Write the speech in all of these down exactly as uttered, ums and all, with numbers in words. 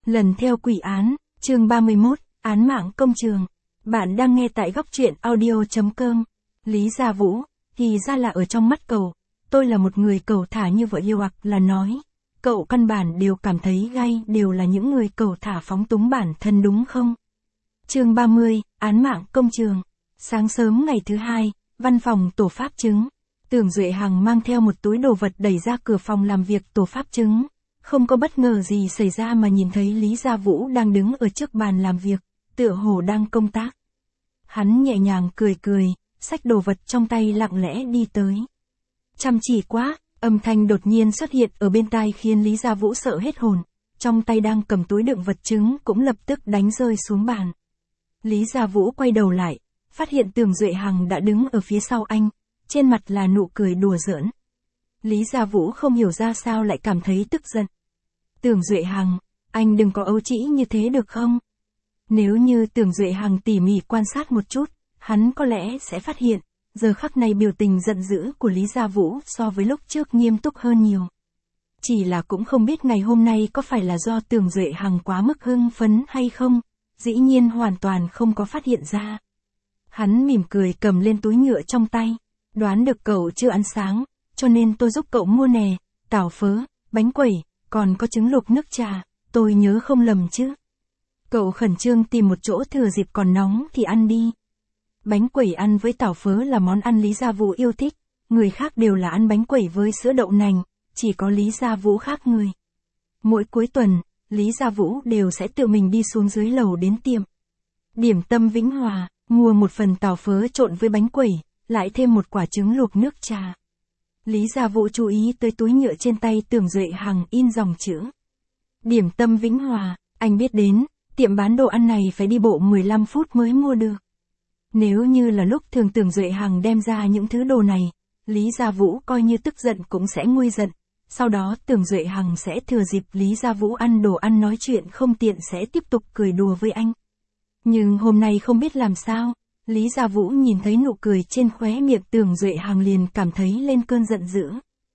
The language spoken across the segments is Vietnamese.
Lần theo quỷ án, chương ba mươi mốt, án mạng công trường. Bạn đang nghe tại góc truyện audio chấm com. Lý Gia Vũ, thì ra là ở trong mắt cậu, tôi là một người cẩu thả như vợ yêu hoặc là nói. Cậu căn bản đều cảm thấy gay đều là những người cẩu thả phóng túng bản thân đúng không? Chương ba mươi, án mạng công trường. Sáng sớm ngày thứ hai, văn phòng tổ pháp chứng. Tưởng Duệ Hằng mang theo một túi đồ vật đẩy ra cửa phòng làm việc tổ pháp chứng. Không có bất ngờ gì xảy ra mà nhìn thấy Lý Gia Vũ đang đứng ở trước bàn làm việc, tựa hồ đang công tác. Hắn nhẹ nhàng cười cười, xách đồ vật trong tay lặng lẽ đi tới. Chăm chỉ quá, âm thanh đột nhiên xuất hiện ở bên tai khiến Lý Gia Vũ sợ hết hồn, trong tay đang cầm túi đựng vật chứng cũng lập tức đánh rơi xuống bàn. Lý Gia Vũ quay đầu lại, phát hiện Tưởng Duệ Hằng đã đứng ở phía sau anh, trên mặt là nụ cười đùa giỡn. Lý Gia Vũ không hiểu ra sao lại cảm thấy tức giận. Tưởng Duệ Hằng, anh đừng có ấu trĩ như thế được không? Nếu như Tưởng Duệ Hằng tỉ mỉ quan sát một chút, hắn có lẽ sẽ phát hiện, giờ khắc này biểu tình giận dữ của Lý Gia Vũ so với lúc trước nghiêm túc hơn nhiều. Chỉ là cũng không biết ngày hôm nay có phải là do Tưởng Duệ Hằng quá mức hưng phấn hay không, dĩ nhiên hoàn toàn không có phát hiện ra. Hắn mỉm cười cầm lên túi nhựa trong tay, đoán được cậu chưa ăn sáng, cho nên tôi giúp cậu mua nè, tảo phớ, bánh quẩy, còn có trứng luộc nước trà, tôi nhớ không lầm chứ. Cậu khẩn trương tìm một chỗ thừa dịp còn nóng thì ăn đi. Bánh quẩy ăn với tảo phớ là món ăn Lý Gia Vũ yêu thích, người khác đều là ăn bánh quẩy với sữa đậu nành, chỉ có Lý Gia Vũ khác người. Mỗi cuối tuần, Lý Gia Vũ đều sẽ tự mình đi xuống dưới lầu đến tiệm Điểm Tâm Vĩnh Hòa, mua một phần tảo phớ trộn với bánh quẩy, lại thêm một quả trứng luộc nước trà. Lý Gia Vũ chú ý tới túi nhựa trên tay Tưởng Duệ Hằng in dòng chữ Điểm Tâm Vĩnh Hòa, anh biết đến, tiệm bán đồ ăn này phải đi bộ mười lăm phút mới mua được. Nếu như là lúc thường Tưởng Duệ Hằng đem ra những thứ đồ này, Lý Gia Vũ coi như tức giận cũng sẽ nguôi giận, sau đó Tưởng Duệ Hằng sẽ thừa dịp Lý Gia Vũ ăn đồ ăn nói chuyện không tiện sẽ tiếp tục cười đùa với anh. Nhưng hôm nay không biết làm sao, Lý Gia Vũ nhìn thấy nụ cười trên khóe miệng Tưởng Duệ Hằng liền cảm thấy lên cơn giận dữ.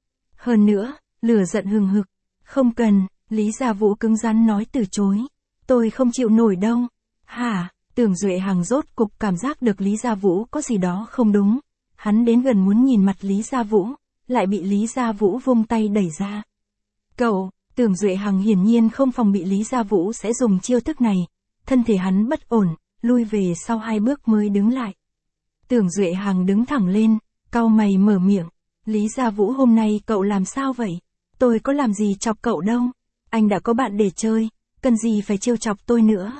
Hơn nữa, lửa giận hừng hực, không cần, Lý Gia Vũ cứng rắn nói từ chối. Tôi không chịu nổi đâu. Hả? Tưởng Duệ Hằng rốt cục cảm giác được Lý Gia Vũ có gì đó không đúng. Hắn đến gần muốn nhìn mặt Lý Gia Vũ, lại bị Lý Gia Vũ vung tay đẩy ra. Cậu, Tưởng Duệ Hằng hiển nhiên không phòng bị Lý Gia Vũ sẽ dùng chiêu thức này. Thân thể hắn bất ổn, lui về sau hai bước mới đứng lại. Tưởng Duệ Hằng đứng thẳng lên, cau mày mở miệng. Lý Gia Vũ hôm nay cậu làm sao vậy? Tôi có làm gì chọc cậu đâu. Anh đã có bạn để chơi, cần gì phải trêu chọc tôi nữa.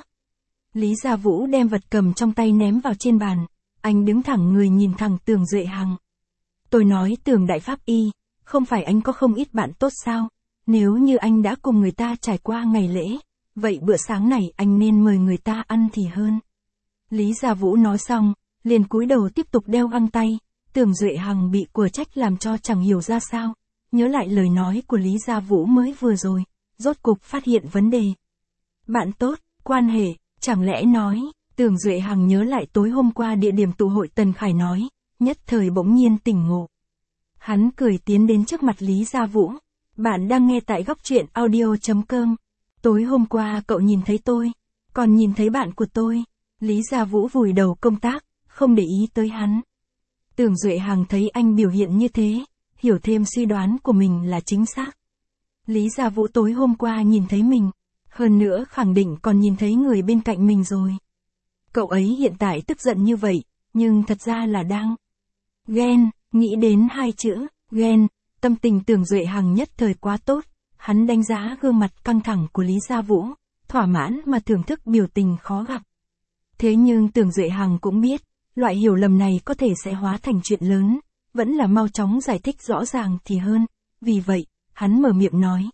Lý Gia Vũ đem vật cầm trong tay ném vào trên bàn. Anh đứng thẳng người nhìn thẳng Tưởng Duệ Hằng. Tôi nói Tưởng đại pháp y, không phải anh có không ít bạn tốt sao? Nếu như anh đã cùng người ta trải qua ngày lễ, vậy bữa sáng này anh nên mời người ta ăn thì hơn. Lý Gia Vũ nói xong, liền cúi đầu tiếp tục đeo găng tay. Tưởng Duệ Hằng bị của trách làm cho chẳng hiểu ra sao. Nhớ lại lời nói của Lý Gia Vũ mới vừa rồi, rốt cục phát hiện vấn đề. Bạn tốt, quan hệ, chẳng lẽ nói, Tưởng Duệ Hằng nhớ lại tối hôm qua địa điểm tụ hội Tần Khải nói, nhất thời bỗng nhiên tỉnh ngộ. Hắn cười tiến đến trước mặt Lý Gia Vũ. Bạn đang nghe tại góc truyện audio chấm com. Tối hôm qua cậu nhìn thấy tôi, còn nhìn thấy bạn của tôi. Lý Gia Vũ vùi đầu công tác, không để ý tới hắn. Tưởng Duệ Hằng thấy anh biểu hiện như thế, hiểu thêm suy đoán của mình là chính xác. Lý Gia Vũ tối hôm qua nhìn thấy mình, hơn nữa khẳng định còn nhìn thấy người bên cạnh mình rồi. Cậu ấy hiện tại tức giận như vậy, nhưng thật ra là đang ghen, nghĩ đến hai chữ, ghen, tâm tình Tưởng Duệ Hằng nhất thời quá tốt, hắn đánh giá gương mặt căng thẳng của Lý Gia Vũ, thỏa mãn mà thưởng thức biểu tình khó gặp. Thế nhưng Tưởng Duệ Hằng cũng biết, loại hiểu lầm này có thể sẽ hóa thành chuyện lớn, vẫn là mau chóng giải thích rõ ràng thì hơn, vì vậy, hắn mở miệng nói.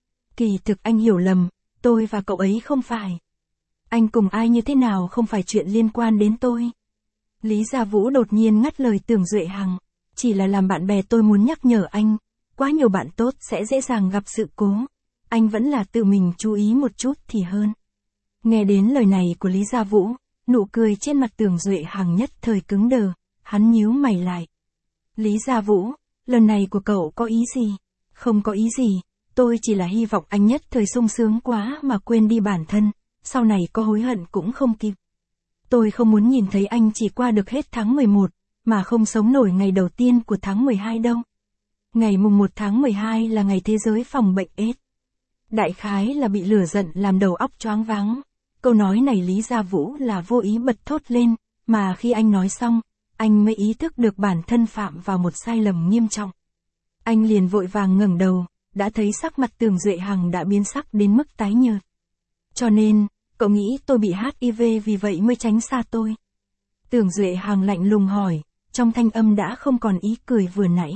Kỳ thực anh hiểu lầm, tôi và cậu ấy không phải. Anh cùng ai như thế nào không phải chuyện liên quan đến tôi. Lý Gia Vũ đột nhiên ngắt lời Tưởng Duệ Hằng, chỉ là làm bạn bè tôi muốn nhắc nhở anh, quá nhiều bạn tốt sẽ dễ dàng gặp sự cố, anh vẫn là tự mình chú ý một chút thì hơn. Nghe đến lời này của Lý Gia Vũ, nụ cười trên mặt Tưởng Duệ Hằng nhất thời cứng đờ, hắn nhíu mày lại. Lý Gia Vũ, lần này của cậu có ý gì? Không có ý gì, Tôi chỉ là hy vọng anh nhất thời sung sướng quá mà quên đi bản thân, sau này có hối hận cũng không kịp. Tôi không muốn nhìn thấy anh chỉ qua được hết tháng mười một, mà không sống nổi ngày đầu tiên của tháng mười hai đâu. Ngày mùng một tháng mười hai là ngày thế giới phòng bệnh AIDS. Đại khái là bị lửa giận làm đầu óc choáng váng. Câu nói này Lý Gia Vũ là vô ý bật thốt lên, mà khi anh nói xong, anh mới ý thức được bản thân phạm vào một sai lầm nghiêm trọng. Anh liền vội vàng ngẩng đầu, đã thấy sắc mặt Tưởng Duệ Hằng đã biến sắc đến mức tái nhợt. Cho nên, cậu nghĩ tôi bị hát i vê vì vậy mới tránh xa tôi? Tưởng Duệ Hằng lạnh lùng hỏi, trong thanh âm đã không còn ý cười vừa nãy.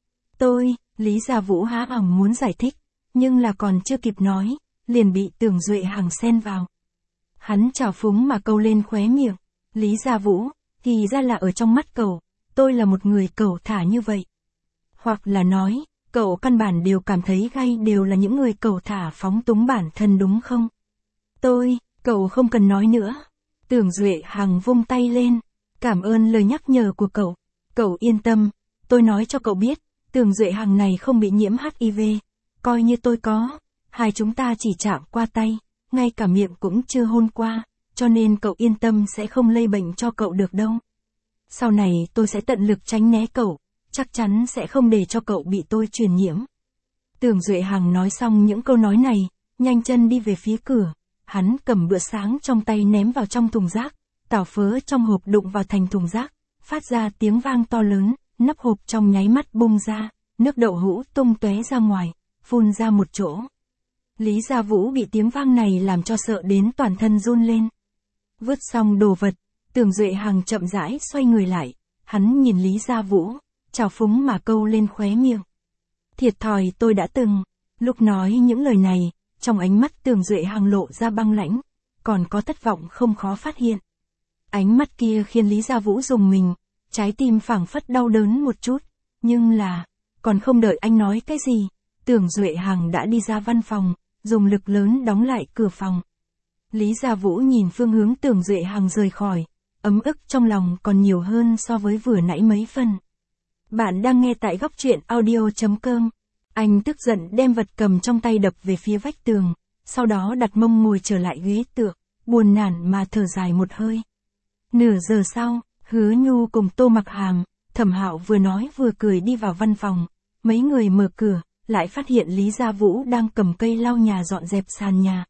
Tôi, Lý Gia Vũ há hỏng muốn giải thích, nhưng là còn chưa kịp nói, liền bị Tưởng Duệ Hằng xen vào. Hắn trào phúng mà câu lên khóe miệng, Lý Gia Vũ, thì ra là ở trong mắt cậu, tôi là một người cẩu thả như vậy. Hoặc là nói, cậu căn bản đều cảm thấy gay đều là những người cẩu thả phóng túng bản thân đúng không? Tôi, cậu không cần nói nữa. Tưởng Duệ Hằng vung tay lên, cảm ơn lời nhắc nhở của cậu. Cậu yên tâm, tôi nói cho cậu biết, Tưởng Duệ Hằng này không bị nhiễm hát i vê, coi như tôi có, hai chúng ta chỉ chạm qua tay, ngay cả miệng cũng chưa hôn qua, cho nên cậu yên tâm sẽ không lây bệnh cho cậu được đâu. Sau này tôi sẽ tận lực tránh né cậu, chắc chắn sẽ không để cho cậu bị tôi truyền nhiễm. Tưởng Duệ Hằng nói xong những câu nói này, nhanh chân đi về phía cửa, hắn cầm bữa sáng trong tay ném vào trong thùng rác, tảo phớ trong hộp đụng vào thành thùng rác, phát ra tiếng vang to lớn, nắp hộp trong nháy mắt bung ra, nước đậu hũ tung tóe ra ngoài, phun ra một chỗ. Lý Gia Vũ bị tiếng vang này làm cho sợ đến toàn thân run lên. Vứt xong đồ vật, Tưởng Duệ Hằng chậm rãi xoay người lại, hắn nhìn Lý Gia Vũ, trào phúng mà câu lên khóe miệng. Thiệt thòi tôi đã từng, lúc nói những lời này, trong ánh mắt Tưởng Duệ Hằng lộ ra băng lãnh, còn có thất vọng không khó phát hiện. Ánh mắt kia khiến Lý Gia Vũ rùng mình, trái tim phảng phất đau đớn một chút, nhưng là, còn không đợi anh nói cái gì, Tưởng Duệ Hằng đã đi ra văn phòng, dùng lực lớn đóng lại cửa phòng. Lý Gia Vũ nhìn phương hướng Tưởng Duệ Hằng rời khỏi, ấm ức trong lòng còn nhiều hơn so với vừa nãy mấy phần. Bạn đang nghe tại góc truyện audio chấm com. Anh tức giận đem vật cầm trong tay đập về phía vách tường, sau đó đặt mông ngồi trở lại ghế tựa, buồn nản mà thở dài một hơi. Nửa giờ sau, Hứa Nhu cùng Tô Mặc Hàm, Thẩm Hạo vừa nói vừa cười đi vào văn phòng, mấy người mở cửa, lại phát hiện Lý Gia Vũ đang cầm cây lau nhà dọn dẹp sàn nhà.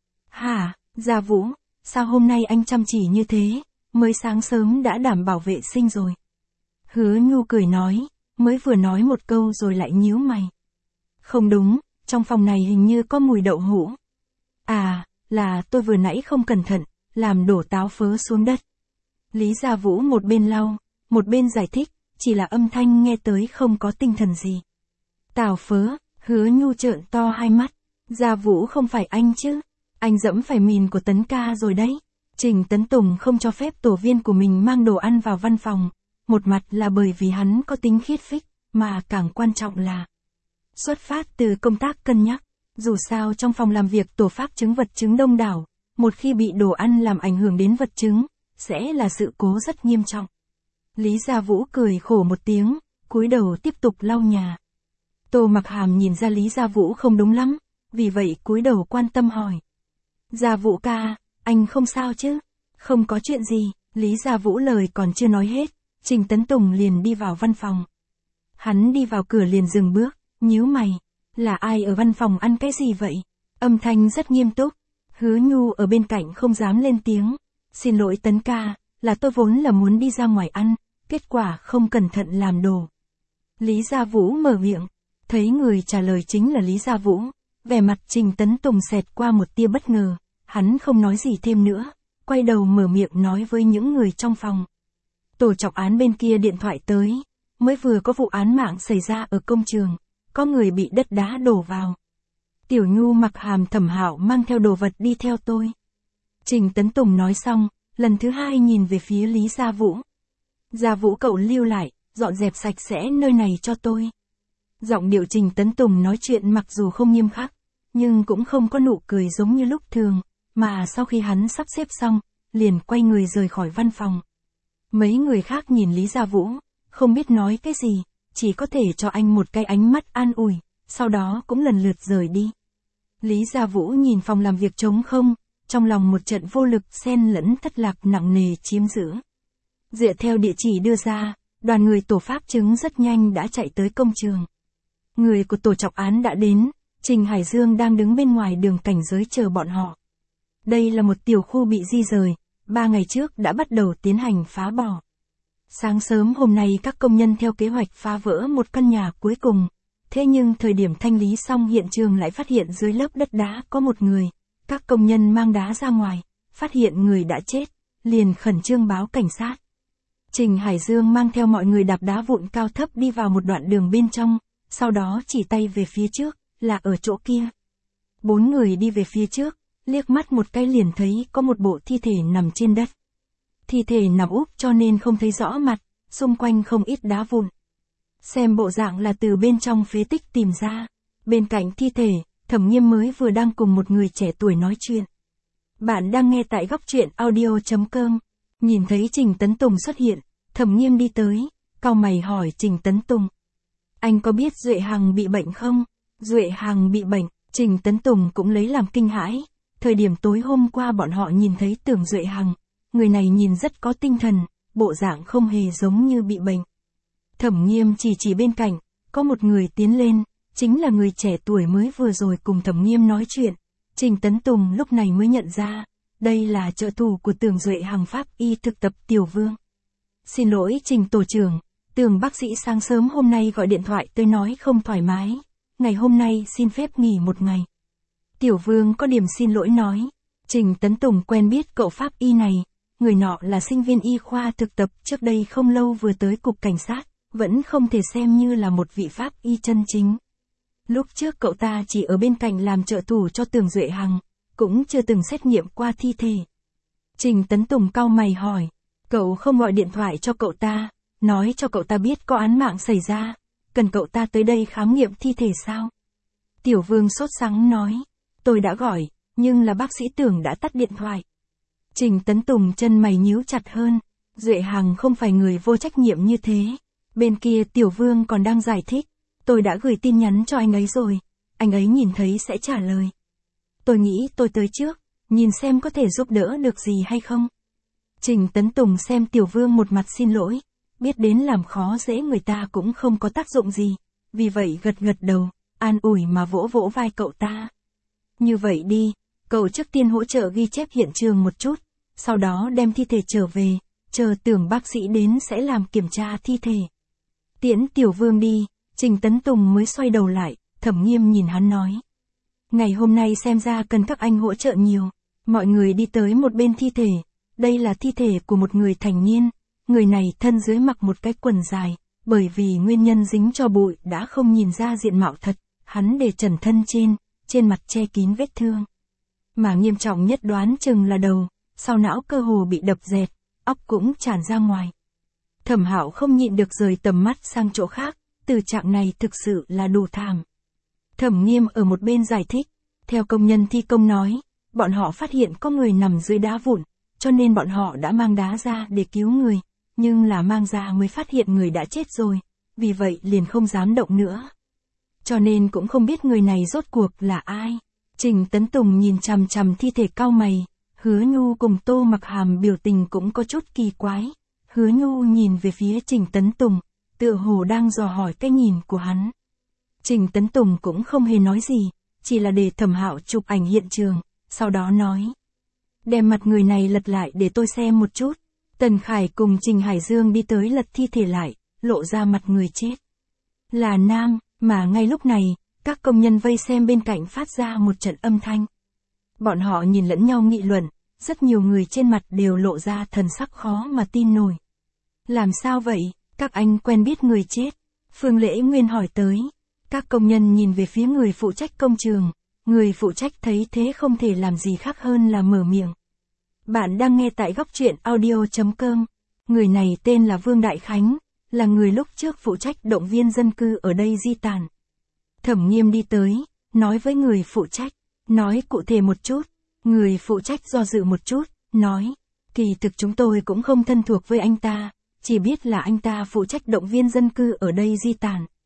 Hả, Gia Vũ, sao hôm nay anh chăm chỉ như thế, mới sáng sớm đã đảm bảo vệ sinh rồi. Hứa Nhu cười nói, mới vừa nói một câu rồi lại nhíu mày. Không đúng, trong phòng này hình như có mùi đậu hũ. À, là tôi vừa nãy không cẩn thận, làm đổ táo phớ xuống đất. Lý Gia Vũ một bên lau, một bên giải thích, chỉ là âm thanh nghe tới không có tinh thần gì. Táo phớ, Hứa Nhu trợn to hai mắt. Gia Vũ không phải anh chứ, anh dẫm phải mìn của Tấn ca rồi đấy. Trình Tấn Tùng không cho phép tổ viên của mình mang đồ ăn vào văn phòng, một mặt là bởi vì hắn có tính khiết phích, mà càng quan trọng là xuất phát từ công tác cân nhắc, dù sao trong phòng làm việc tổ phát chứng vật chứng đông đảo, một khi bị đồ ăn làm ảnh hưởng đến vật chứng, sẽ là sự cố rất nghiêm trọng. Lý Gia Vũ cười khổ một tiếng, cúi đầu tiếp tục lau nhà. Tô Mặc Hàm nhìn ra Lý Gia Vũ không đúng lắm, vì vậy cúi đầu quan tâm hỏi. Gia Vũ ca, anh không sao chứ? Không có chuyện gì, Lý Gia Vũ lời còn chưa nói hết, Trình Tấn Tùng liền đi vào văn phòng. Hắn đi vào cửa liền dừng bước, nhíu mày, là ai ở văn phòng ăn cái gì vậy? Âm thanh rất nghiêm túc, Hứa Nhu ở bên cạnh không dám lên tiếng. Xin lỗi Tấn ca, là tôi vốn là muốn đi ra ngoài ăn, kết quả không cẩn thận làm đồ. Lý Gia Vũ mở miệng, thấy người trả lời chính là Lý Gia Vũ, vẻ mặt Trình Tấn Tùng xẹt qua một tia bất ngờ, hắn không nói gì thêm nữa, quay đầu mở miệng nói với những người trong phòng. Tổ trọng án bên kia điện thoại tới, mới vừa có vụ án mạng xảy ra ở công trường, có người bị đất đá đổ vào. Tiểu Nhu Mặc Hàm Thẩm Hạo mang theo đồ vật đi theo tôi. Trình Tấn Tùng nói xong, lần thứ hai nhìn về phía Lý Gia Vũ. Gia Vũ cậu lưu lại, dọn dẹp sạch sẽ nơi này cho tôi. Giọng điệu Trình Tấn Tùng nói chuyện mặc dù không nghiêm khắc, nhưng cũng không có nụ cười giống như lúc thường, mà sau khi hắn sắp xếp xong, liền quay người rời khỏi văn phòng. Mấy người khác nhìn Lý Gia Vũ, không biết nói cái gì, chỉ có thể cho anh một cái ánh mắt an ủi, sau đó cũng lần lượt rời đi. Lý Gia Vũ nhìn phòng làm việc trống không, trong lòng một trận vô lực xen lẫn thất lạc nặng nề chiếm giữ. Dựa theo địa chỉ đưa ra, đoàn người tổ pháp chứng rất nhanh đã chạy tới công trường. Người của tổ trọng án đã đến, Trình Hải Dương đang đứng bên ngoài đường cảnh giới chờ bọn họ. Đây là một tiểu khu bị di rời, ba ngày trước đã bắt đầu tiến hành phá bỏ. Sáng sớm hôm nay các công nhân theo kế hoạch phá vỡ một căn nhà cuối cùng, thế nhưng thời điểm thanh lý xong hiện trường lại phát hiện dưới lớp đất đá có một người. Các công nhân mang đá ra ngoài, phát hiện người đã chết, liền khẩn trương báo cảnh sát. Trình Hải Dương mang theo mọi người đạp đá vụn cao thấp đi vào một đoạn đường bên trong, sau đó chỉ tay về phía trước, là ở chỗ kia. Bốn người đi về phía trước, liếc mắt một cái liền thấy có một bộ thi thể nằm trên đất. Thi thể nằm úp cho nên không thấy rõ mặt, xung quanh không ít đá vụn. Xem bộ dạng là từ bên trong phế tích tìm ra. Bên cạnh thi thể, Thẩm Nghiêm mới vừa đang cùng một người trẻ tuổi nói chuyện. Bạn đang nghe tại góc truyện audio chấm com. Nhìn thấy Trình Tấn Tùng xuất hiện, Thẩm Nghiêm đi tới, cau mày hỏi Trình Tấn Tùng. Anh có biết Duệ Hằng bị bệnh không? Duệ Hằng bị bệnh, Trình Tấn Tùng cũng lấy làm kinh hãi. Thời điểm tối hôm qua bọn họ nhìn thấy Tưởng Duệ Hằng, người này nhìn rất có tinh thần, bộ dạng không hề giống như bị bệnh. Thẩm Nghiêm chỉ chỉ bên cạnh, có một người tiến lên, chính là người trẻ tuổi mới vừa rồi cùng Thẩm Nghiêm nói chuyện. Trình Tấn Tùng lúc này mới nhận ra, đây là trợ thủ của Tưởng Duệ Hằng pháp y thực tập Tiểu Vương. Xin lỗi Trình tổ trưởng, Tưởng bác sĩ sáng sớm hôm nay gọi điện thoại tới nói không thoải mái, ngày hôm nay xin phép nghỉ một ngày. Tiểu Vương có điểm xin lỗi nói, Trình Tấn Tùng quen biết cậu pháp y này, người nọ là sinh viên y khoa thực tập trước đây không lâu vừa tới cục cảnh sát, vẫn không thể xem như là một vị pháp y chân chính. Lúc trước cậu ta chỉ ở bên cạnh làm trợ thủ cho Tưởng Duệ Hằng, cũng chưa từng xét nghiệm qua thi thể. Trình Tấn Tùng cau mày hỏi, cậu không gọi điện thoại cho cậu ta, nói cho cậu ta biết có án mạng xảy ra, cần cậu ta tới đây khám nghiệm thi thể sao? Tiểu Vương sốt sắng nói, tôi đã gọi, nhưng là bác sĩ Tưởng đã tắt điện thoại. Trình Tấn Tùng chân mày nhíu chặt hơn, Duệ Hằng không phải người vô trách nhiệm như thế. Bên kia Tiểu Vương còn đang giải thích, tôi đã gửi tin nhắn cho anh ấy rồi, anh ấy nhìn thấy sẽ trả lời. Tôi nghĩ tôi tới trước, nhìn xem có thể giúp đỡ được gì hay không. Trình Tấn Tùng xem Tiểu Vương một mặt xin lỗi, biết đến làm khó dễ người ta cũng không có tác dụng gì, vì vậy gật gật đầu, an ủi mà vỗ vỗ vai cậu ta. Như vậy đi, cậu trước tiên hỗ trợ ghi chép hiện trường một chút, sau đó đem thi thể trở về, chờ Tưởng bác sĩ đến sẽ làm kiểm tra thi thể. Tiễn Tiểu Vương đi, Trình Tấn Tùng mới xoay đầu lại, Thẩm Nghiêm nhìn hắn nói. Ngày hôm nay xem ra cần các anh hỗ trợ nhiều. Mọi người đi tới một bên thi thể, đây là thi thể của một người thành niên, người này thân dưới mặc một cái quần dài, bởi vì nguyên nhân dính cho bụi đã không nhìn ra diện mạo thật, hắn để trần thân trên, trên mặt che kín vết thương. Mà nghiêm trọng nhất đoán chừng là đầu, sau não cơ hồ bị đập dẹt, óc cũng tràn ra ngoài. Thẩm Hạo không nhịn được rời tầm mắt sang chỗ khác, tình trạng này thực sự là đủ thảm. Thẩm Nghiêm ở một bên giải thích, theo công nhân thi công nói, bọn họ phát hiện có người nằm dưới đá vụn, cho nên bọn họ đã mang đá ra để cứu người, nhưng là mang ra mới phát hiện người đã chết rồi, vì vậy liền không dám động nữa. Cho nên cũng không biết người này rốt cuộc là ai. Trình Tấn Tùng nhìn chằm chằm thi thể cau mày, Hứa Nhu cùng Tô Mặc Hàm biểu tình cũng có chút kỳ quái. Hứa Nhu nhìn về phía Trình Tấn Tùng, tựa hồ đang dò hỏi cái nhìn của hắn. Trình Tấn Tùng cũng không hề nói gì, chỉ là để Thẩm Hạo chụp ảnh hiện trường, sau đó nói. Đem mặt người này lật lại để tôi xem một chút. Tần Khải cùng Trình Hải Dương đi tới lật thi thể lại, lộ ra mặt người chết. Là nam, mà ngay lúc này, các công nhân vây xem bên cạnh phát ra một trận âm thanh. Bọn họ nhìn lẫn nhau nghị luận, rất nhiều người trên mặt đều lộ ra thần sắc khó mà tin nổi. Làm sao vậy, các anh quen biết người chết? Phương Lễ Nguyên hỏi tới. Các công nhân nhìn về phía người phụ trách công trường, người phụ trách thấy thế không thể làm gì khác hơn là mở miệng. Bạn đang nghe tại góc truyện audio chấm com. Người này tên là Vương Đại Khánh, là người lúc trước phụ trách động viên dân cư ở đây di tản. Thẩm Nghiêm đi tới, nói với người phụ trách, nói cụ thể một chút. Người phụ trách do dự một chút, nói, kỳ thực chúng tôi cũng không thân thuộc với anh ta, chỉ biết là anh ta phụ trách động viên dân cư ở đây di tản.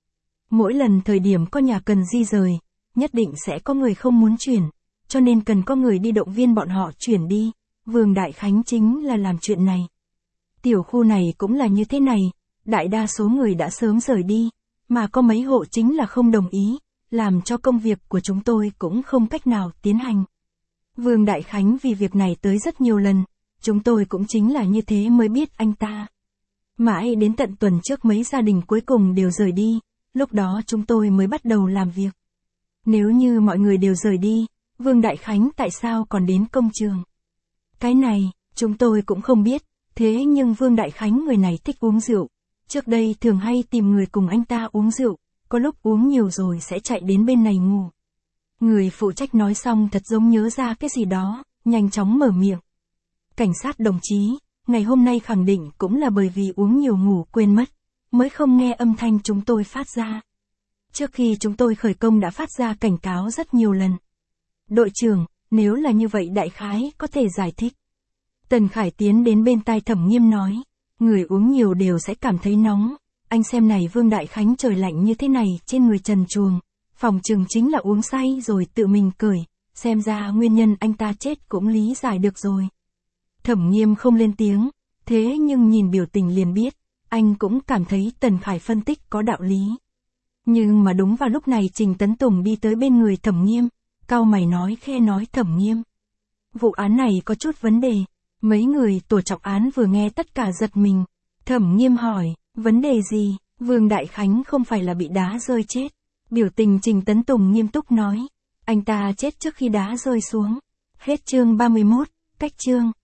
Mỗi lần thời điểm có nhà cần di rời, nhất định sẽ có người không muốn chuyển, cho nên cần có người đi động viên bọn họ chuyển đi. Vương Đại Khánh chính là làm chuyện này. Tiểu khu này cũng là như thế này, đại đa số người đã sớm rời đi, mà có mấy hộ chính là không đồng ý, làm cho công việc của chúng tôi cũng không cách nào tiến hành. Vương Đại Khánh vì việc này tới rất nhiều lần, chúng tôi cũng chính là như thế mới biết anh ta. Mãi đến tận tuần trước mấy gia đình cuối cùng đều rời đi, lúc đó chúng tôi mới bắt đầu làm việc. Nếu như mọi người đều rời đi, Vương Đại Khánh tại sao còn đến công trường? Cái này, chúng tôi cũng không biết, thế nhưng Vương Đại Khánh người này thích uống rượu. Trước đây thường hay tìm người cùng anh ta uống rượu, có lúc uống nhiều rồi sẽ chạy đến bên này ngủ. Người phụ trách nói xong thật giống nhớ ra cái gì đó, nhanh chóng mở miệng. Cảnh sát đồng chí, ngày hôm nay khẳng định cũng là bởi vì uống nhiều ngủ quên mất, mới không nghe âm thanh chúng tôi phát ra. Trước khi chúng tôi khởi công đã phát ra cảnh cáo rất nhiều lần. Đội trưởng, nếu là như vậy đại khái có thể giải thích. Tần Khải tiến đến bên tai Thẩm Nghiêm nói, người uống nhiều đều sẽ cảm thấy nóng, anh xem này Vương Đại Khánh trời lạnh như thế này trên người trần truồng, phòng chừng chính là uống say rồi tự mình cởi, xem ra nguyên nhân anh ta chết cũng lý giải được rồi. Thẩm Nghiêm không lên tiếng, thế nhưng nhìn biểu tình liền biết, anh cũng cảm thấy Tần Khải phân tích có đạo lý. Nhưng mà đúng vào lúc này Trình Tấn Tùng đi tới bên người Thẩm Nghiêm, cau mày nói khe nói Thẩm Nghiêm. Vụ án này có chút vấn đề, mấy người tổ trọng án vừa nghe tất cả giật mình. Thẩm Nghiêm hỏi, vấn đề gì? Vương Đại Khánh không phải là bị đá rơi chết. Biểu tình Trình Tấn Tùng nghiêm túc nói, anh ta chết trước khi đá rơi xuống. Hết chương ba mươi mốt, cách chương.